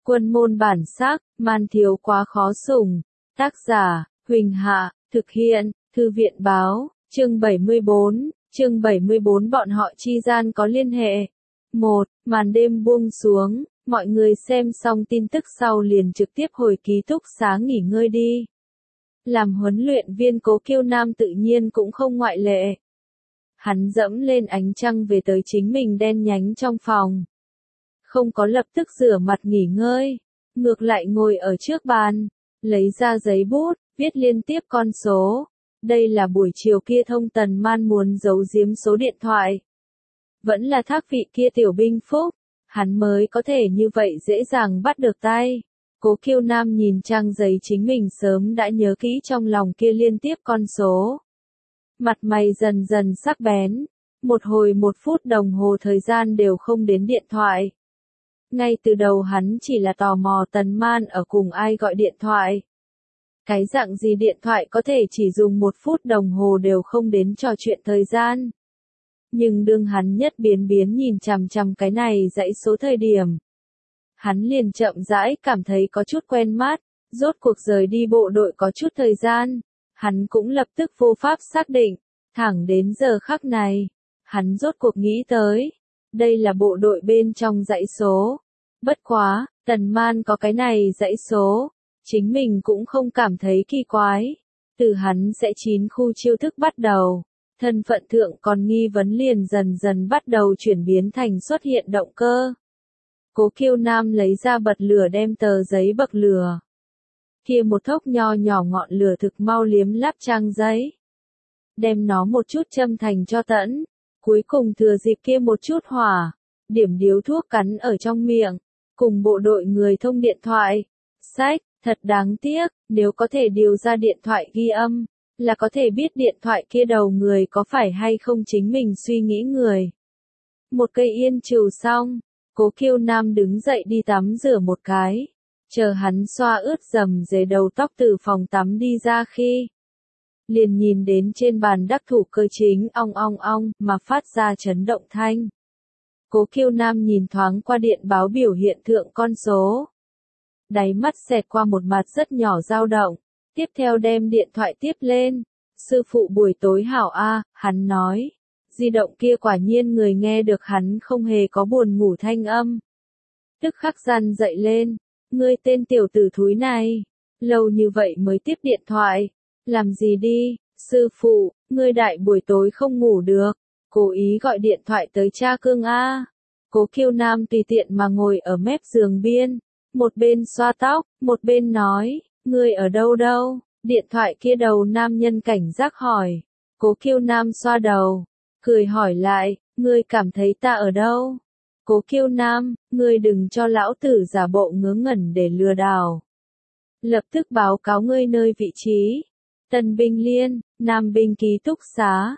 Quân môn bản sắc, man thiếu quá khó sủng. Tác giả, Huỳnh Hạ, thực hiện, Thư viện báo, chương 74, chương 74 bọn họ chi gian có liên hệ. 1. Màn đêm buông xuống, mọi người xem xong tin tức sau liền trực tiếp hồi ký túc xá nghỉ ngơi đi. Làm huấn luyện viên Cố Kiêu Nam tự nhiên cũng không ngoại lệ. Hắn dẫm lên ánh trăng về tới chính mình đen nhánh trong phòng. Không có lập tức rửa mặt nghỉ ngơi, ngược lại ngồi ở trước bàn, lấy ra giấy bút, viết liên tiếp con số. Đây là buổi chiều kia Thông Tần Man muốn giấu giếm số điện thoại. Vẫn là thác vị kia tiểu binh phúc, hắn mới có thể như vậy dễ dàng bắt được tay. Cố Kiêu Nam nhìn trang giấy chính mình sớm đã nhớ kỹ trong lòng kia liên tiếp con số. Mặt mày dần dần sắc bén, một hồi 1 phút đồng hồ thời gian đều không đến điện thoại. Ngay từ đầu hắn chỉ là tò mò Tần Man ở cùng ai gọi điện thoại. Cái dạng gì điện thoại có thể chỉ dùng 1 phút đồng hồ đều không đến trò chuyện thời gian. Nhưng đương hắn nhất biến nhìn chằm chằm cái này dãy số thời điểm. Hắn liền chậm rãi cảm thấy có chút quen mắt, rốt cuộc rời đi bộ đội có chút thời gian. Hắn cũng lập tức vô pháp xác định, thẳng đến giờ khắc này. Hắn rốt cuộc nghĩ tới, đây là bộ đội bên trong dãy số. Bất quá, Tần Man có cái này dãy số, chính mình cũng không cảm thấy kỳ quái. Từ hắn sẽ 9 khu chiêu thức bắt đầu, thân phận thượng còn nghi vấn liền dần dần bắt đầu chuyển biến thành xuất hiện động cơ. Cố Kiêu Nam lấy ra bật lửa đem tờ giấy bậc lửa. Kia một thốc nho nhỏ ngọn lửa thực mau liếm láp trang giấy. Đem nó một chút châm thành cho tẫn, cuối cùng thừa dịp kia một chút hỏa, điểm điếu thuốc cắn ở trong miệng, cùng bộ đội người thông điện thoại. Sách, thật đáng tiếc, nếu có thể điều ra điện thoại ghi âm, là có thể biết điện thoại kia đầu người có phải hay không chính mình suy nghĩ người. Một cây yên trừ xong, Cố Kiêu Nam đứng dậy đi tắm rửa một cái. Chờ hắn xoa ướt dầm dề đầu tóc từ phòng tắm đi ra khi. Liền nhìn đến trên bàn đắc thủ cơ chính ong ong ong mà phát ra chấn động thanh. Cố Kiêu Nam nhìn thoáng qua điện báo biểu hiện thượng con số. Đáy mắt xẹt qua một mặt rất nhỏ dao động. Tiếp theo đem điện thoại tiếp lên. Sư phụ buổi tối hảo a, hắn nói. Di động kia quả nhiên người nghe được hắn không hề có buồn ngủ thanh âm. Tức khắc răn dậy lên. Ngươi tên tiểu tử thúi này. Lâu như vậy mới tiếp điện thoại. Làm gì đi, sư phụ, ngươi đại buổi tối không ngủ được. Cố ý gọi điện thoại tới cha cương a. Cố Kiêu Nam tùy tiện mà ngồi ở mép giường biên. Một bên xoa tóc, một bên nói. Ngươi ở đâu đâu? Điện thoại kia đầu nam nhân cảnh giác hỏi. Cố Kiêu Nam xoa đầu. Cười hỏi lại, ngươi cảm thấy ta ở đâu? Cố Kiêu Nam, ngươi đừng cho lão tử giả bộ ngớ ngẩn để lừa đảo. Lập tức báo cáo ngươi nơi vị trí. Tân binh liên, Nam binh ký túc xá.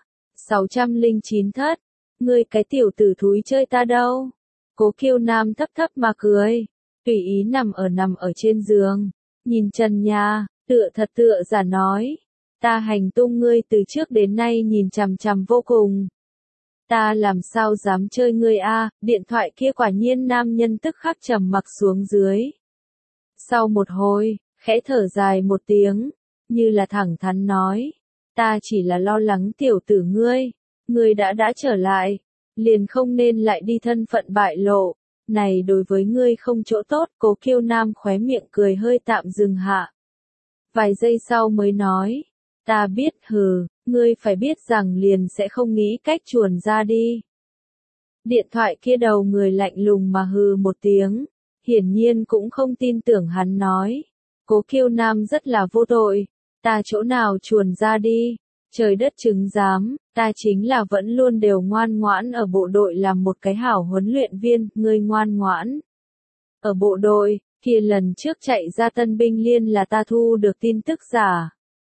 609 thất. Ngươi cái tiểu tử thúi chơi ta đâu? Cố Kiêu Nam thấp thấp mà cười. Tùy ý nằm ở trên giường. Nhìn trần nhà, tựa thật tựa giả nói. Ta hành tung ngươi từ trước đến nay nhìn chằm chằm vô cùng. Ta làm sao dám chơi ngươi a? Điện thoại kia quả nhiên nam nhân tức khắc trầm mặc xuống dưới. Sau một hồi, khẽ thở dài một tiếng, như là thẳng thắn nói. Ta chỉ là lo lắng tiểu tử ngươi đã trở lại, liền không nên lại đi thân phận bại lộ. Này đối với ngươi không chỗ tốt. Cố Kiêu Nam khóe miệng cười hơi tạm dừng hạ. Vài giây sau mới nói. Ta biết ngươi phải biết rằng liền sẽ không nghĩ cách chuồn ra đi. Điện thoại kia đầu người lạnh lùng mà hừ một tiếng. Hiển nhiên cũng không tin tưởng hắn nói. Cố Kiêu Nam rất là vô tội. Ta chỗ nào chuồn ra đi. Trời đất chứng giám, ta chính là vẫn luôn đều ngoan ngoãn ở bộ đội làm một cái hảo huấn luyện viên, ngươi ngoan ngoãn. Ở bộ đội, kia lần trước chạy ra tân binh liên là ta thu được tin tức giả.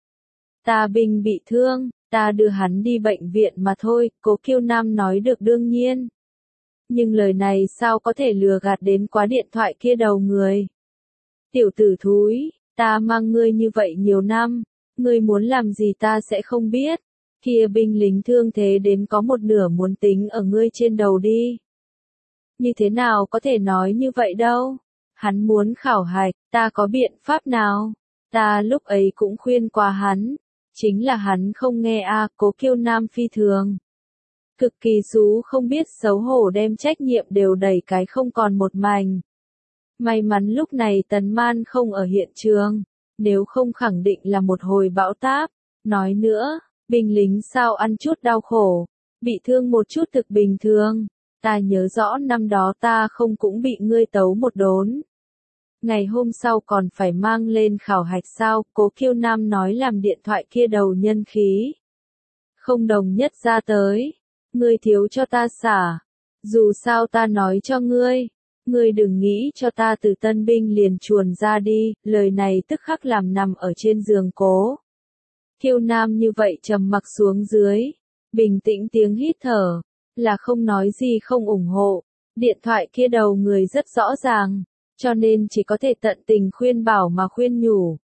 Ta binh bị thương, ta đưa hắn đi bệnh viện mà thôi, Cố Kiêu Nam nói được đương nhiên. Nhưng lời này sao có thể lừa gạt đến quá điện thoại kia đầu người. Tiểu tử thúi, ta mang ngươi như vậy nhiều năm. Ngươi muốn làm gì ta sẽ không biết. Kia binh lính thương thế đến có một nửa muốn tính ở ngươi trên đầu đi. Như thế nào có thể nói như vậy đâu. Hắn muốn khảo hạch, ta có biện pháp nào? Ta lúc ấy cũng khuyên qua hắn. Chính là hắn không nghe Cố Kiêu Nam phi thường. Cực kỳ xú không biết xấu hổ đem trách nhiệm đều đẩy cái không còn một mảnh. May mắn lúc này Tần Man không ở hiện trường, nếu không khẳng định là một hồi bão táp. Nói nữa, binh lính sao ăn chút đau khổ, bị thương một chút thực bình thường. Ta nhớ rõ năm đó ta không cũng bị ngươi tấu một đốn. Ngày hôm sau còn phải mang lên khảo hạch sao, Cố Kiêu Nam nói làm điện thoại kia đầu nhân khí. Không đồng nhất ra tới, ngươi thiếu cho ta xả, dù sao ta nói cho ngươi đừng nghĩ cho ta từ tân binh liền chuồn ra đi, lời này tức khắc làm nằm ở trên giường Cố Kiêu Nam như vậy trầm mặc xuống dưới, bình tĩnh tiếng hít thở, là không nói gì không ủng hộ, điện thoại kia đầu người rất rõ ràng. Cho nên chỉ có thể tận tình khuyên bảo mà khuyên nhủ.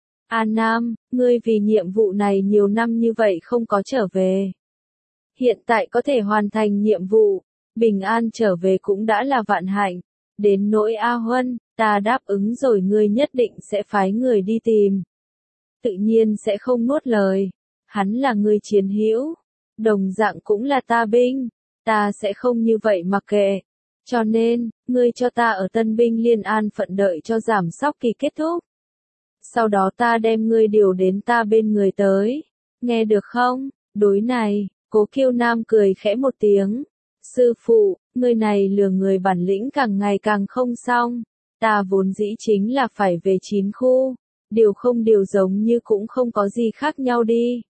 Nam, ngươi vì nhiệm vụ này nhiều năm như vậy không có trở về. Hiện tại có thể hoàn thành nhiệm vụ, bình an trở về cũng đã là vạn hạnh. Đến nỗi A Huân, ta đáp ứng rồi ngươi nhất định sẽ phái người đi tìm. Tự nhiên sẽ không nuốt lời. Hắn là người chiến hữu, đồng dạng cũng là ta binh. Ta sẽ không như vậy mặc kệ. Cho nên, ngươi cho ta ở tân binh liên an phận đợi cho giảm sóc kỳ kết thúc. Sau đó ta đem ngươi điều đến ta bên người tới. Nghe được không? Đối này, Cố Kiêu Nam cười khẽ một tiếng. Sư phụ, ngươi này lừa người bản lĩnh càng ngày càng không xong. Ta vốn dĩ chính là phải về 9 khu. Điều không điều giống như cũng không có gì khác nhau đi.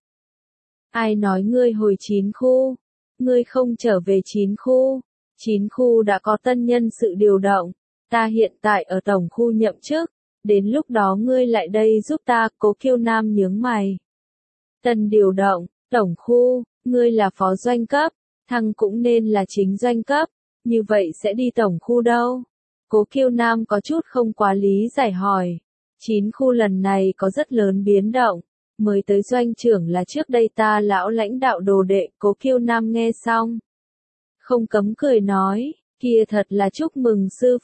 Ai nói ngươi hồi 9 khu? Ngươi không trở về 9 khu. 9 khu đã có tân nhân sự điều động, ta hiện tại ở tổng khu nhậm chức, đến lúc đó ngươi lại đây giúp ta, Cố Kiêu Nam nhướng mày. Tân điều động, tổng khu, ngươi là phó doanh cấp, thăng cũng nên là chính doanh cấp, như vậy sẽ đi tổng khu đâu? Cố Kiêu Nam có chút không quá lý giải hỏi. 9 khu lần này có rất lớn biến động, mới tới doanh trưởng là trước đây ta lão lãnh đạo đồ đệ, Cố Kiêu Nam nghe xong. Không cấm cười nói, kia thật là chúc mừng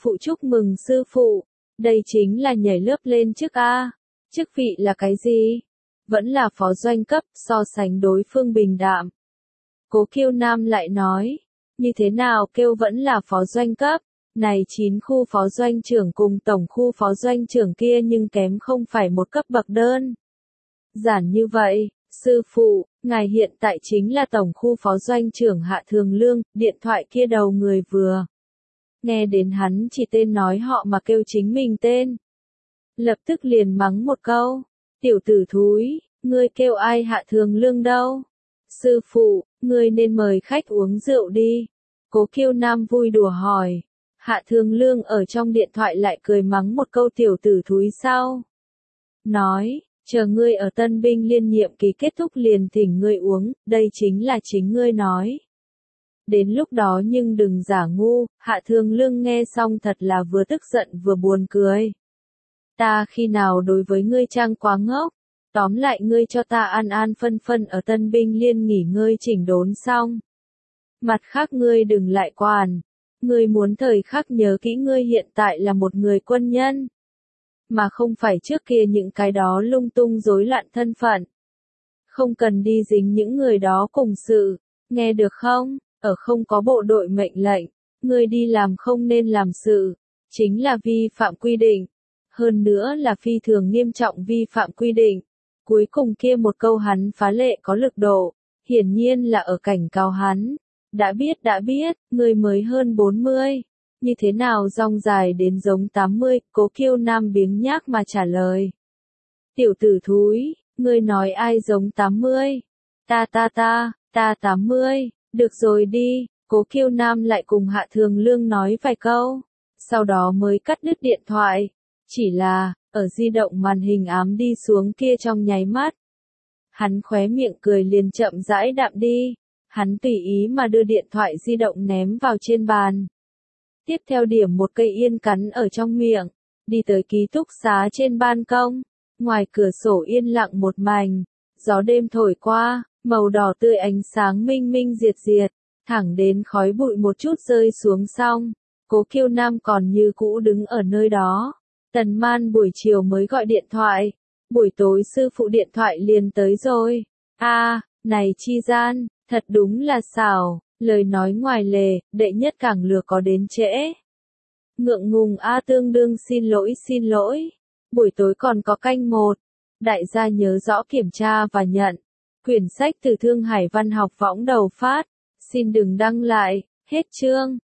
sư phụ, đây chính là nhảy lớp lên chức A, chức vị là cái gì? Vẫn là phó doanh cấp, so sánh đối phương bình đạm. Cố Kiêu Nam lại nói, như thế nào kêu vẫn là phó doanh cấp, này 9 khu phó doanh trưởng cùng tổng khu phó doanh trưởng kia nhưng kém không phải một cấp bậc đơn. Giản như vậy. Sư phụ, ngài hiện tại chính là tổng khu phó doanh trưởng Hạ Thường Lương, điện thoại kia đầu người vừa. Nghe đến hắn chỉ tên nói họ mà kêu chính mình tên. Lập tức liền mắng một câu. Tiểu tử thúi, ngươi kêu ai Hạ Thường Lương đâu? Sư phụ, ngươi nên mời khách uống rượu đi. Cố Kiêu Nam vui đùa hỏi. Hạ Thường Lương ở trong điện thoại lại cười mắng một câu tiểu tử thúi sau. Nói. Chờ ngươi ở tân binh liên nhiệm kỳ kết thúc liền thỉnh ngươi uống, đây chính là chính ngươi nói. Đến lúc đó nhưng đừng giả ngu, Hạ Thường Lương nghe xong thật là vừa tức giận vừa buồn cười. Ta khi nào đối với ngươi trang quá ngốc, tóm lại ngươi cho ta an an phân phân ở tân binh liên nghỉ ngơi chỉnh đốn xong. Mặt khác ngươi đừng lại quản, ngươi muốn thời khắc nhớ kỹ ngươi hiện tại là một người quân nhân. Mà không phải trước kia những cái đó lung tung rối loạn thân phận. Không cần đi dính những người đó cùng sự, nghe được không? Ở không có bộ đội mệnh lệnh, ngươi đi làm không nên làm sự, chính là vi phạm quy định. Hơn nữa là phi thường nghiêm trọng vi phạm quy định. Cuối cùng kia một câu hắn phá lệ có lực độ, hiển nhiên là ở cảnh cáo hắn. Đã biết, ngươi mới hơn 40. Như thế nào rong dài đến giống 80, Cố Kiêu Nam biếng nhác mà trả lời. Tiểu tử thúi, ngươi nói ai giống 80? Ta 80, được rồi đi, Cố Kiêu Nam lại cùng Hạ Thường Lương nói vài câu, sau đó mới cắt đứt điện thoại. Chỉ là, ở di động màn hình ám đi xuống kia trong nháy mắt. Hắn khóe miệng cười liền chậm rãi đạm đi, hắn tùy ý mà đưa điện thoại di động ném vào trên bàn. Tiếp theo điểm một cây yên cắn ở trong miệng, đi tới ký túc xá trên ban công, ngoài cửa sổ yên lặng một mảnh, gió đêm thổi qua, màu đỏ tươi ánh sáng minh minh diệt diệt, thẳng đến khói bụi một chút rơi xuống xong, Cố Kiêu Nam còn như cũ đứng ở nơi đó. Tần Man buổi chiều mới gọi điện thoại. Buổi tối sư phụ điện thoại liền tới rồi. Này Chi Gian, thật đúng là xảo, lời nói ngoài lề, đệ nhất càng lừa có đến trễ. Ngượng ngùng tương đương xin lỗi. Buổi tối còn có canh 1. Đại gia nhớ rõ kiểm tra và nhận. Quyển sách từ Thương Hải Văn học võng đầu phát. Xin đừng đăng lại, hết chương.